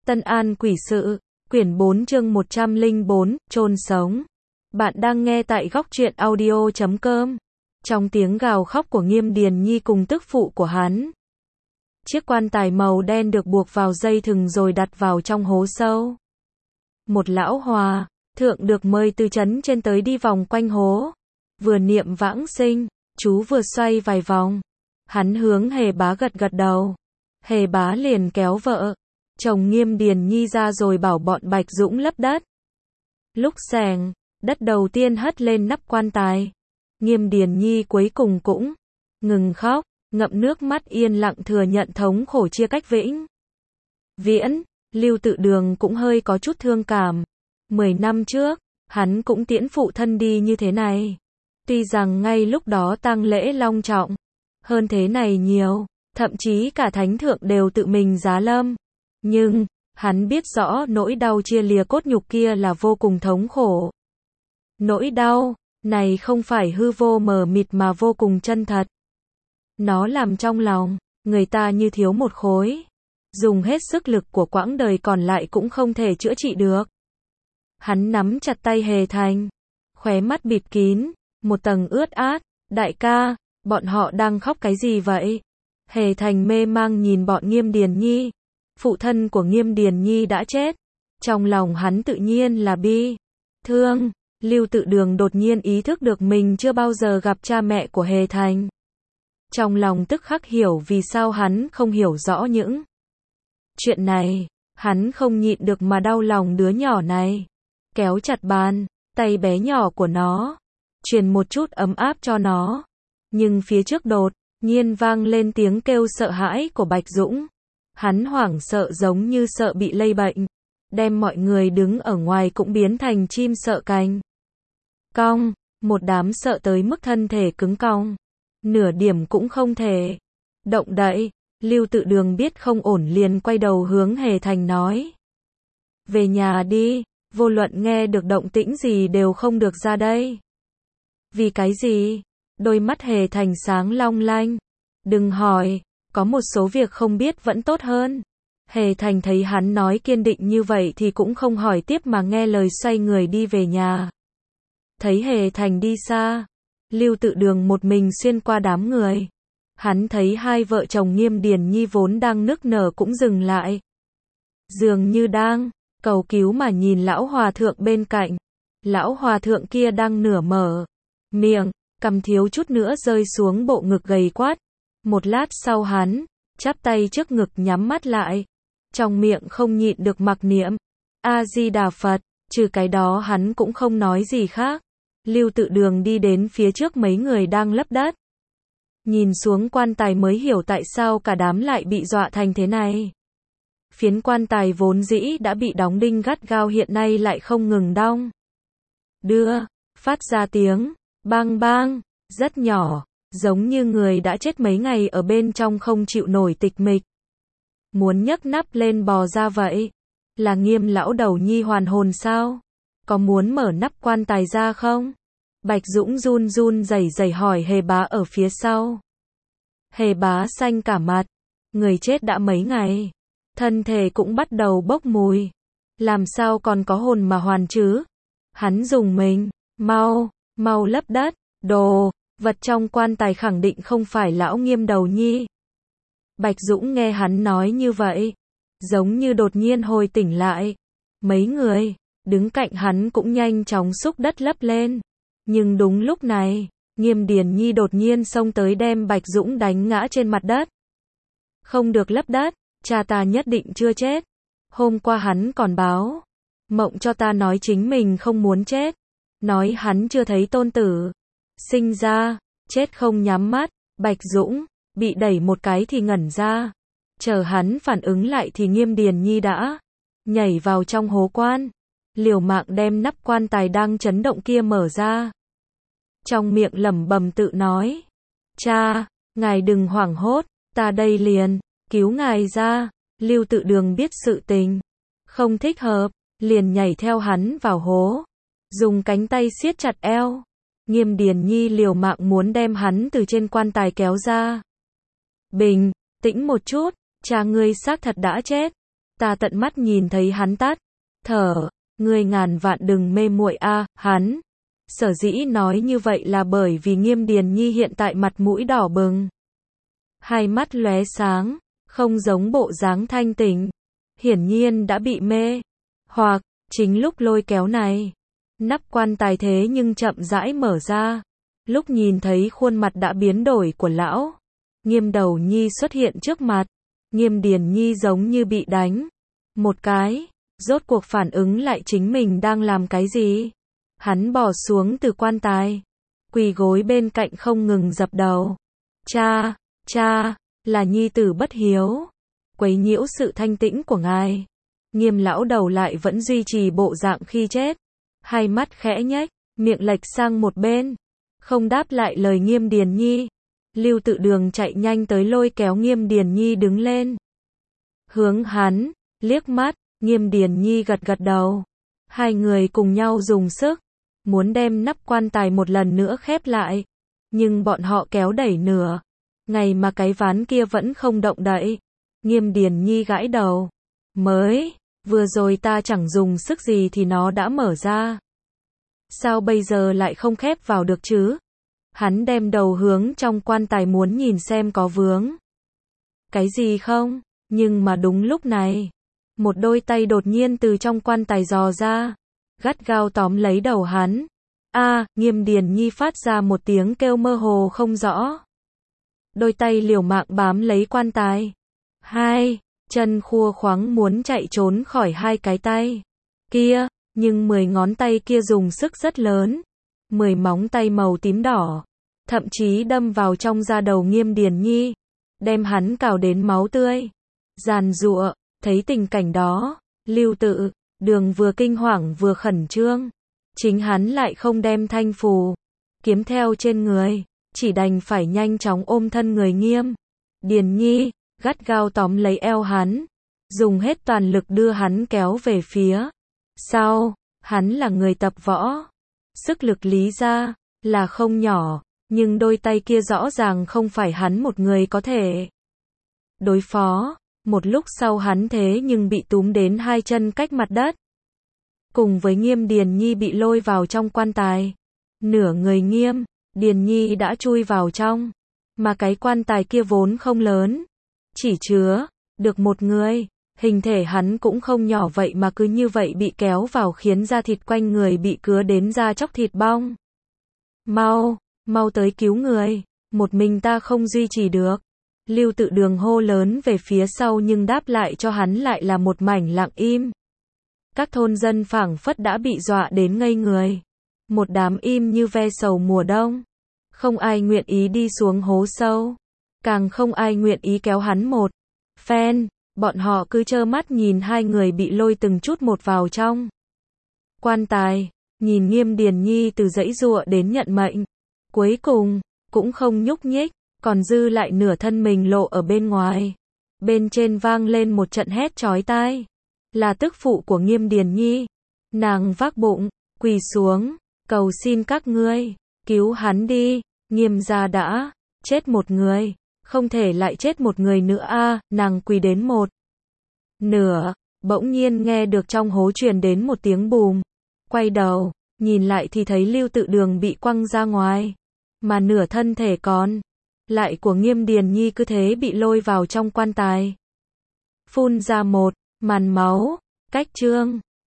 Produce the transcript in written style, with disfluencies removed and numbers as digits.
Tân An Quỷ Sự, quyển 4 chương 104, chôn sống. Bạn đang nghe tại góc truyện audio.com. Trong tiếng gào khóc của Nghiêm Điền Nhi cùng tức phụ của hắn. Chiếc quan tài màu đen được buộc vào dây thừng rồi đặt vào trong hố sâu. Một lão hòa thượng được mời từ trấn trên tới đi vòng quanh hố. Vừa niệm vãng sinh, chú vừa xoay vài vòng. Hắn hướng Hề Bá gật gật đầu. Hề Bá liền kéo vợ chồng Nghiêm Điền Nhi ra rồi bảo bọn Bạch Dũng lấp đất. Lúc xẻng đất đầu tiên hất lên nắp quan tài, Nghiêm Điền Nhi cuối cùng cũng ngừng khóc, ngậm nước mắt yên lặng thừa nhận thống khổ chia cách vĩnh viễn. Lưu Tự Đường cũng hơi có chút thương cảm. 10 năm trước, hắn cũng tiễn phụ thân đi như thế này. Tuy rằng ngay lúc đó tang lễ long trọng hơn thế này nhiều, thậm chí cả thánh thượng đều tự mình giá lâm. Nhưng, hắn biết rõ nỗi đau chia lìa cốt nhục kia là vô cùng thống khổ. Nỗi đau này không phải hư vô mờ mịt mà vô cùng chân thật. Nó làm trong lòng người ta như thiếu một khối. Dùng hết sức lực của quãng đời còn lại cũng không thể chữa trị được. Hắn nắm chặt tay Hề Thành, khóe mắt bịt kín một tầng ướt át. Đại ca, bọn họ đang khóc cái gì vậy? Hề Thành mê mang nhìn bọn Nghiêm Điền Nhi. Phụ thân của Nghiêm Điền Nhi đã chết. Trong lòng hắn tự nhiên là bi thương. Lưu Tự Đường đột nhiên ý thức được mình chưa bao giờ gặp cha mẹ của Hề Thành. Trong lòng tức khắc hiểu vì sao hắn không hiểu rõ những chuyện này. Hắn không nhịn được mà đau lòng đứa nhỏ này. Kéo chặt bàn tay bé nhỏ của nó, truyền một chút ấm áp cho nó. Nhưng phía trước đột nhiên vang lên tiếng kêu sợ hãi của Bạch Dũng. Hắn hoảng sợ giống như sợ bị lây bệnh, đem mọi người đứng ở ngoài cũng biến thành chim sợ cành cong, một đám sợ tới mức thân thể cứng cong, nửa điểm cũng không thể động đậy. Lưu Tự Đường biết không ổn liền quay đầu hướng Hề Thành nói: về nhà đi, vô luận nghe được động tĩnh gì đều không được ra đây. Vì cái gì? Đôi mắt Hề Thành sáng long lanh. Đừng hỏi, có một số việc không biết vẫn tốt hơn. Hề Thành thấy hắn nói kiên định như vậy thì cũng không hỏi tiếp mà nghe lời xoay người đi về nhà. Thấy Hề Thành đi xa, Lưu Tự Đường một mình xuyên qua đám người. Hắn thấy hai vợ chồng Nghiêm Điền Nhi vốn đang nức nở cũng dừng lại. Dường như đang cầu cứu mà nhìn lão hòa thượng bên cạnh. Lão hòa thượng kia đang nửa mở miệng, cằm thiếu chút nữa rơi xuống bộ ngực gầy quát. Một lát sau hắn chắp tay trước ngực nhắm mắt lại, trong miệng không nhịn được mặc niệm A Di Đà Phật. Trừ cái đó hắn cũng không nói gì khác. Lưu Tự Đường đi đến phía trước mấy người đang lấp đất, nhìn xuống quan tài mới hiểu tại sao cả đám lại bị dọa thành thế này. Phiến quan tài vốn dĩ đã bị đóng đinh gắt gao hiện nay lại không ngừng đong đưa, phát ra tiếng bang bang rất nhỏ, giống như người đã chết mấy ngày ở bên trong không chịu nổi tịch mịch, muốn nhấc nắp lên bò ra vậy. Là Nghiêm lão đầu nhi hoàn hồn sao? Có muốn mở nắp quan tài ra không? Bạch Dũng run run rẩy rẩy hỏi Hề Bá ở phía sau. Hề Bá xanh cả mặt. Người chết đã mấy ngày, thân thể cũng bắt đầu bốc mùi, làm sao còn có hồn mà hoàn chứ? Hắn dùng mình, mau lấp đất, đồ vật trong quan tài khẳng định không phải lão Nghiêm đầu nhi. Bạch Dũng nghe hắn nói như vậy, giống như đột nhiên hồi tỉnh lại. Mấy người đứng cạnh hắn cũng nhanh chóng xúc đất lấp lên. Nhưng đúng lúc này, Nghiêm Điền Nhi đột nhiên xông tới đem Bạch Dũng đánh ngã trên mặt đất. Không được lấp đất, cha ta nhất định chưa chết. Hôm qua hắn còn báo mộng cho ta nói chính mình không muốn chết. Nói hắn chưa thấy tôn tử sinh ra, chết không nhắm mắt. Bạch Dũng bị đẩy một cái thì ngẩn ra. Chờ hắn phản ứng lại thì Nghiêm Điền Nhi đã nhảy vào trong hố quan, liều mạng đem nắp quan tài đang chấn động kia mở ra. Trong miệng lẩm bẩm tự nói: cha, ngài đừng hoảng hốt, ta đây liền cứu ngài ra. Lưu Tự Đường biết sự tình không thích hợp, liền nhảy theo hắn vào hố, dùng cánh tay siết chặt eo. Nghiêm Điền Nhi liều mạng muốn đem hắn từ trên quan tài kéo ra. Bình tĩnh một chút, cha ngươi xác thật đã chết. Ta tận mắt nhìn thấy hắn tắt thở, ngươi ngàn vạn đừng mê muội a, hắn. Sở dĩ nói như vậy là bởi vì Nghiêm Điền Nhi hiện tại mặt mũi đỏ bừng. Hai mắt lóe sáng, không giống bộ dáng thanh tỉnh. Hiển nhiên đã bị mê. Hoặc, chính lúc lôi kéo này. Nắp quan tài thế nhưng chậm rãi mở ra. Lúc nhìn thấy khuôn mặt đã biến đổi của lão. Nghiêm Đầu Nhi xuất hiện trước mặt. Nghiêm Điền Nhi giống như bị đánh. Một cái, rốt cuộc phản ứng lại chính mình đang làm cái gì. Hắn bò xuống từ quan tài. Quỳ gối bên cạnh không ngừng dập đầu. Cha, cha, là nhi tử bất hiếu. Quấy nhiễu sự thanh tĩnh của ngài. Nghiêm lão đầu lại vẫn duy trì bộ dạng khi chết. Hai mắt khẽ nhếch, miệng lệch sang một bên. Không đáp lại lời Nghiêm Điền Nhi. Lưu Tự Đường chạy nhanh tới lôi kéo Nghiêm Điền Nhi đứng lên. Hướng hắn, liếc mắt, Nghiêm Điền Nhi gật gật đầu. Hai người cùng nhau dùng sức. Muốn đem nắp quan tài một lần nữa khép lại. Nhưng bọn họ kéo đẩy nửa. Ngày mà cái ván kia vẫn không động đậy. Nghiêm Điền Nhi gãi đầu. Vừa rồi ta chẳng dùng sức gì thì nó đã mở ra. Sao bây giờ lại không khép vào được chứ? Hắn đem đầu hướng trong quan tài muốn nhìn xem có vướng cái gì không, nhưng mà đúng lúc này, một đôi tay đột nhiên từ trong quan tài dò ra, gắt gao tóm lấy đầu hắn. Nghiêm Điền Nhi phát ra một tiếng kêu mơ hồ không rõ. Đôi tay liều mạng bám lấy quan tài. Hai chân khua khoắng muốn chạy trốn khỏi hai cái tay kia, nhưng 10 ngón tay kia dùng sức rất lớn. 10 móng tay màu tím đỏ, thậm chí đâm vào trong da đầu Nghiêm Điền Nhi, đem hắn cào đến máu tươi, giàn giụa. Thấy tình cảnh đó, Lưu Tự Đường vừa kinh hoàng vừa khẩn trương. Chính hắn lại không đem thanh phù kiếm theo trên người, chỉ đành phải nhanh chóng ôm thân người Nghiêm Điền Nhi, gắt gao tóm lấy eo hắn, dùng hết toàn lực đưa hắn kéo về phía sau. Hắn là người tập võ, sức lực lý ra là không nhỏ, nhưng đôi tay kia rõ ràng không phải hắn một người có thể đối phó. Một lúc sau hắn thế nhưng bị túm đến hai chân cách mặt đất. Cùng với Nghiêm Điền Nhi bị lôi vào trong quan tài. Nửa người Nghiêm Điền Nhi đã chui vào trong, mà cái quan tài kia vốn không lớn, chỉ chứa được một người. Hình thể hắn cũng không nhỏ vậy mà cứ như vậy bị kéo vào khiến da thịt quanh người bị cứa đến da chóc thịt bong. Mau tới cứu người, một mình ta không duy trì được. Lưu Tự Đường hô lớn về phía sau nhưng đáp lại cho hắn lại là một mảnh lặng im. Các thôn dân phảng phất đã bị dọa đến ngây người. Một đám im như ve sầu mùa đông. Không ai nguyện ý đi xuống hố sâu. Càng không ai nguyện ý kéo hắn một phen. Bọn họ cứ trơ mắt nhìn hai người bị lôi từng chút một vào trong quan tài. Nhìn Nghiêm Điền Nhi từ giãy giụa đến nhận mệnh. Cuối cùng, cũng không nhúc nhích. Còn dư lại nửa thân mình lộ ở bên ngoài. Bên trên vang lên một trận hét chói tai. Là tức phụ của Nghiêm Điền Nhi. Nàng vác bụng, quỳ xuống, cầu xin các ngươi, cứu hắn đi. Nghiêm gia đã chết một người, không thể lại chết một người nữa nàng quỳ đến một nửa, bỗng nhiên nghe được trong hố truyền đến một tiếng bùm. Quay đầu, nhìn lại thì thấy Lưu Tự Đường bị quăng ra ngoài. Mà nửa thân thể còn lại của Nghiêm Điền Nhi cứ thế bị lôi vào trong quan tài. Phun ra một màn máu, cách trương.